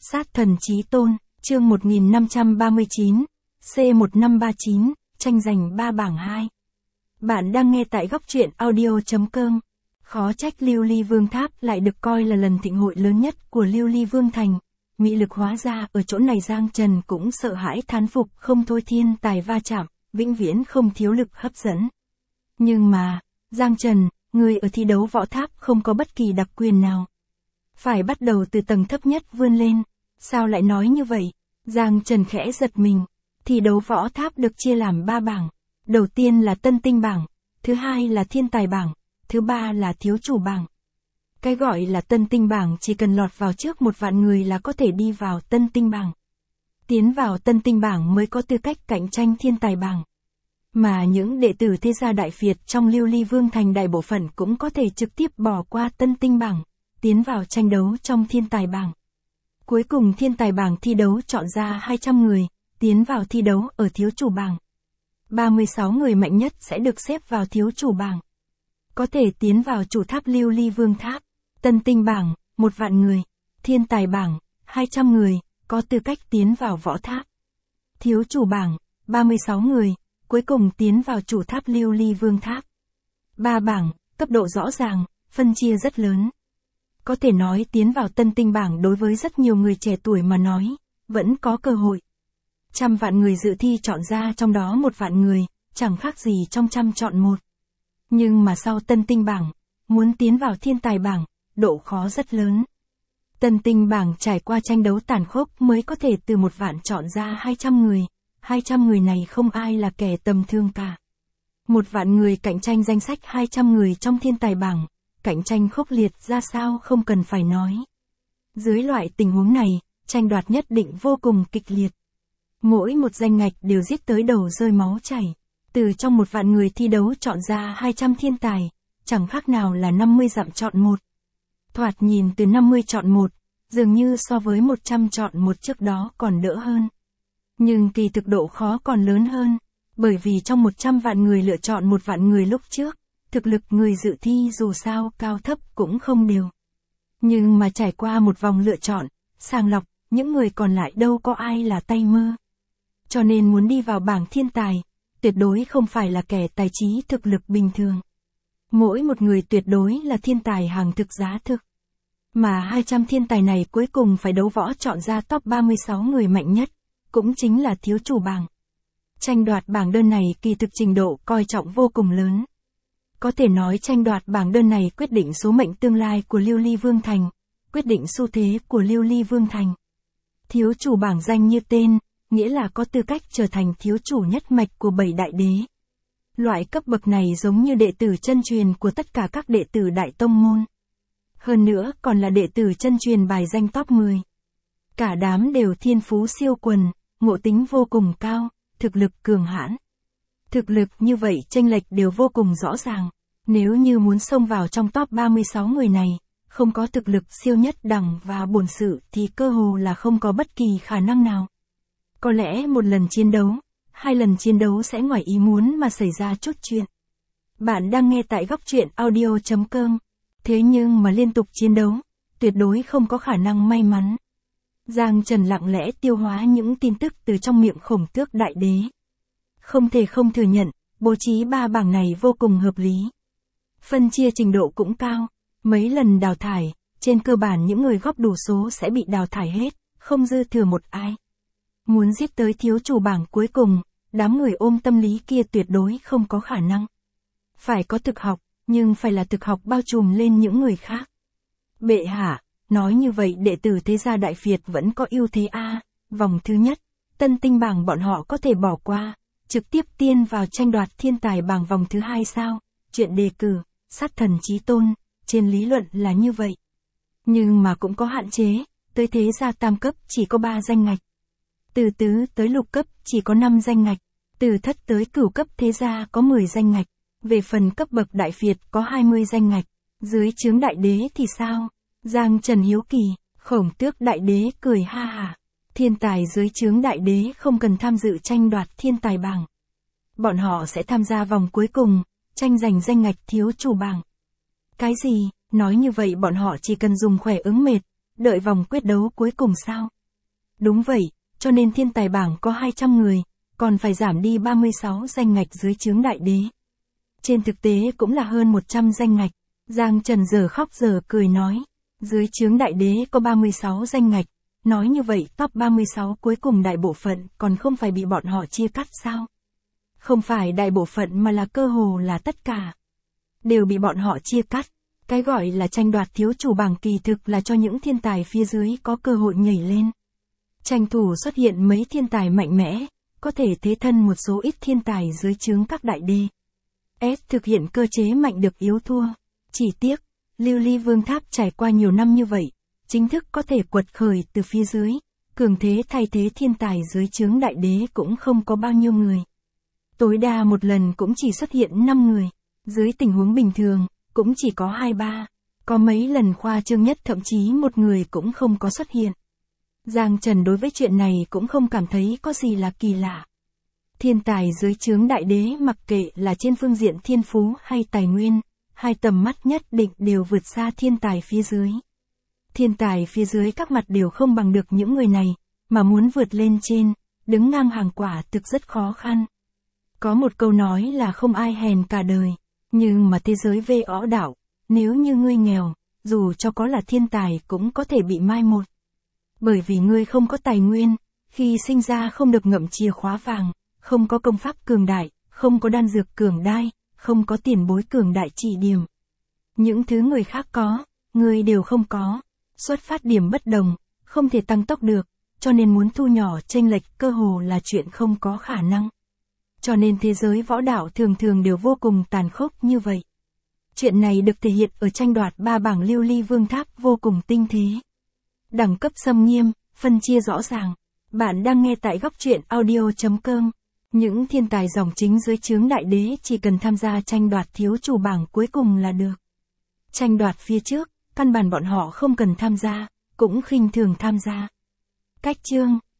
Sát thần chí tôn, chương 1539, C1539, tranh giành 3 bảng 2. Bạn đang nghe tại góc truyện audio.com. Khó trách Lưu Ly Vương Tháp lại được coi là lần thịnh hội lớn nhất của Lưu Ly Vương Thành. Mị lực hóa ra ở chỗ này Giang Trần cũng sợ hãi thán phục không thôi, thiên tài va chạm, vĩnh viễn không thiếu lực hấp dẫn. Nhưng mà, Giang Trần, người ở thi đấu võ tháp không có bất kỳ đặc quyền nào. Phải bắt đầu từ tầng thấp nhất vươn lên. Sao lại nói như vậy? Giang Trần khẽ giật mình. Thi đấu võ tháp được chia làm 3 bảng. Đầu tiên là tân tinh bảng, thứ hai là thiên tài bảng, thứ ba là thiếu chủ bảng. Cái gọi là tân tinh bảng chỉ cần lọt vào trước 1 vạn người là có thể đi vào tân tinh bảng. Tiến vào tân tinh bảng mới có tư cách cạnh tranh thiên tài bảng. Mà những đệ tử thế gia đại phiệt trong Lưu Ly Vương Thành đại bộ phận cũng có thể trực tiếp bỏ qua tân tinh bảng, tiến vào tranh đấu trong thiên tài bảng. Cuối cùng thiên tài bảng thi đấu chọn ra 200 người, tiến vào thi đấu ở thiếu chủ bảng. 36 người mạnh nhất sẽ được xếp vào thiếu chủ bảng. Có thể tiến vào chủ tháp Lưu Ly Vương Tháp. Tân tinh bảng, 1 vạn người. Thiên tài bảng, 200 người, có tư cách tiến vào võ tháp. Thiếu chủ bảng, 36 người, cuối cùng tiến vào chủ tháp Lưu Ly Vương Tháp. 3 bảng, cấp độ rõ ràng, phân chia rất lớn. Có thể nói tiến vào tân tinh bảng đối với rất nhiều người trẻ tuổi mà nói, vẫn có cơ hội. 100 vạn người dự thi chọn ra trong đó 1 vạn người, chẳng khác gì trong 100 chọn 1. Nhưng mà sau tân tinh bảng, muốn tiến vào thiên tài bảng, độ khó rất lớn. Tân tinh bảng trải qua tranh đấu tàn khốc mới có thể từ 1 vạn chọn ra 200 người. 200 người này không ai là kẻ tầm thường cả. 1 vạn người cạnh tranh danh sách 200 người trong thiên tài bảng, cạnh tranh khốc liệt ra sao không cần phải nói. Dưới loại tình huống này, tranh đoạt nhất định vô cùng kịch liệt. Mỗi một danh ngạch đều giết tới đầu rơi máu chảy. Từ trong 1 vạn người thi đấu chọn ra 200 thiên tài, chẳng khác nào là 50 dặm chọn 1. Thoạt nhìn từ 50 chọn 1, dường như so với 100 chọn 1 trước đó còn đỡ hơn. Nhưng kỳ thực độ khó còn lớn hơn, bởi vì trong 100 vạn người lựa chọn 1 vạn người lúc trước, thực lực người dự thi dù sao cao thấp cũng không đều. Nhưng mà trải qua một vòng lựa chọn, sàng lọc, những người còn lại đâu có ai là tay mơ. Cho nên muốn đi vào bảng thiên tài, tuyệt đối không phải là kẻ tài trí thực lực bình thường. Mỗi một người tuyệt đối là thiên tài hàng thực giá thực. Mà 200 thiên tài này cuối cùng phải đấu võ chọn ra top 36 người mạnh nhất, cũng chính là thiếu chủ bảng. Tranh đoạt bảng đơn này kỳ thực trình độ coi trọng vô cùng lớn. Có thể nói tranh đoạt bảng đơn này quyết định số mệnh tương lai của Lưu Ly Vương Thành, quyết định xu thế của Lưu Ly Vương Thành. Thiếu chủ bảng danh như tên, nghĩa là có tư cách trở thành thiếu chủ nhất mạch của 7 đại đế. Loại cấp bậc này giống như đệ tử chân truyền của tất cả các đệ tử đại tông môn. Hơn nữa còn là đệ tử chân truyền bài danh top 10. Cả đám đều thiên phú siêu quần, ngộ tính vô cùng cao, thực lực cường hãn. Thực lực như vậy chênh lệch đều vô cùng rõ ràng. Nếu như muốn xông vào trong top 36 người này, không có thực lực siêu nhất đẳng và bổn sự thì cơ hồ là không có bất kỳ khả năng nào. Có lẽ 1 lần chiến đấu, 2 lần chiến đấu sẽ ngoài ý muốn mà xảy ra chút chuyện. Bạn đang nghe tại góc truyện audio.com. Thế nhưng mà liên tục chiến đấu, tuyệt đối không có khả năng may mắn. Giang Trần lặng lẽ tiêu hóa những tin tức từ trong miệng Khổng Tước Đại Đế. Không thể không thừa nhận, bố trí 3 bảng này vô cùng hợp lý. Phân chia trình độ cũng cao, mấy lần đào thải, trên cơ bản những người góp đủ số sẽ bị đào thải hết, không dư thừa một ai. Muốn giết tới thiếu chủ bảng cuối cùng, đám người ôm tâm lý kia tuyệt đối không có khả năng. Phải có thực học, nhưng phải là thực học bao trùm lên những người khác. Bệ hạ, nói như vậy đệ tử thế gia đại phiệt vẫn có ưu thế a. Vòng thứ nhất, tân tinh bảng bọn họ có thể bỏ qua, trực tiếp tiên vào tranh đoạt thiên tài bảng vòng thứ 2 sao? Chuyện đề cử, sát thần chí tôn, trên lý luận là như vậy. Nhưng mà cũng có hạn chế, tới thế gia tam cấp chỉ có 3 danh ngạch. Từ tứ tới lục cấp chỉ có 5 danh ngạch, từ thất tới cửu cấp thế gia có 10 danh ngạch, về phần cấp bậc đại phiệt có 20 danh ngạch, dưới chướng đại đế thì sao? Giang Trần hiếu kỳ, Khổng Tước Đại Đế cười ha hả. Thiên tài dưới chướng đại đế không cần tham dự tranh đoạt thiên tài bảng. Bọn họ sẽ tham gia vòng cuối cùng, tranh giành danh ngạch thiếu chủ bảng. Cái gì? Nói như vậy bọn họ chỉ cần dùng khỏe ứng mệt, đợi vòng quyết đấu cuối cùng sao? Đúng vậy, cho nên thiên tài bảng có 200 người, còn phải giảm đi 36 danh ngạch dưới chướng đại đế. Trên thực tế cũng là hơn 100 danh ngạch. Giang Trần giờ khóc giờ cười nói, dưới chướng đại đế có 36 danh ngạch, nói như vậy top 36 cuối cùng đại bộ phận còn không phải bị bọn họ chia cắt sao? Không phải đại bộ phận mà là cơ hồ là tất cả. Đều bị bọn họ chia cắt. Cái gọi là tranh đoạt thiếu chủ bảng kỳ thực là cho những thiên tài phía dưới có cơ hội nhảy lên. Tranh thủ xuất hiện mấy thiên tài mạnh mẽ, có thể thế thân một số ít thiên tài dưới chướng các đại đế. Thực hiện cơ chế mạnh được yếu thua. Chỉ tiếc, Lưu Ly Vương Tháp trải qua nhiều năm như vậy, chính thức có thể quật khởi từ phía dưới, cường thế thay thế thiên tài dưới chướng đại đế cũng không có bao nhiêu người. Tối đa một lần cũng chỉ xuất hiện 5 người, dưới tình huống bình thường, cũng chỉ có 2-3, có mấy lần khoa trương nhất thậm chí một người cũng không có xuất hiện. Giang Trần đối với chuyện này cũng không cảm thấy có gì là kỳ lạ. Thiên tài dưới chướng đại đế mặc kệ là trên phương diện thiên phú hay tài nguyên, hai tầm mắt nhất định đều vượt xa thiên tài phía dưới. Thiên tài phía dưới các mặt đều không bằng được những người này, mà muốn vượt lên trên, đứng ngang hàng quả thực rất khó khăn. Có một câu nói là không ai hèn cả đời, nhưng mà thế giới về õ đạo, nếu như ngươi nghèo, dù cho có là thiên tài cũng có thể bị mai một. Bởi vì ngươi không có tài nguyên, khi sinh ra không được ngậm chìa khóa vàng, không có công pháp cường đại, không có đan dược cường đai, không có tiền bối cường đại chỉ điểm. Những thứ người khác có, ngươi đều không có. Xuất phát điểm bất đồng, không thể tăng tốc được, cho nên muốn thu nhỏ chênh lệch cơ hồ là chuyện không có khả năng. Cho nên thế giới võ đạo thường thường đều vô cùng tàn khốc như vậy. Chuyện này được thể hiện ở tranh đoạt 3 bảng Lưu Ly Vương Tháp vô cùng tinh thế. Đẳng cấp xâm nghiêm, phân chia rõ ràng. Bạn đang nghe tại góc truyện audio.com. Những thiên tài dòng chính dưới chướng đại đế chỉ cần tham gia tranh đoạt thiếu chủ bảng cuối cùng là được. Tranh đoạt phía trước, căn bản bọn họ không cần tham gia, cũng khinh thường tham gia. Cách chương,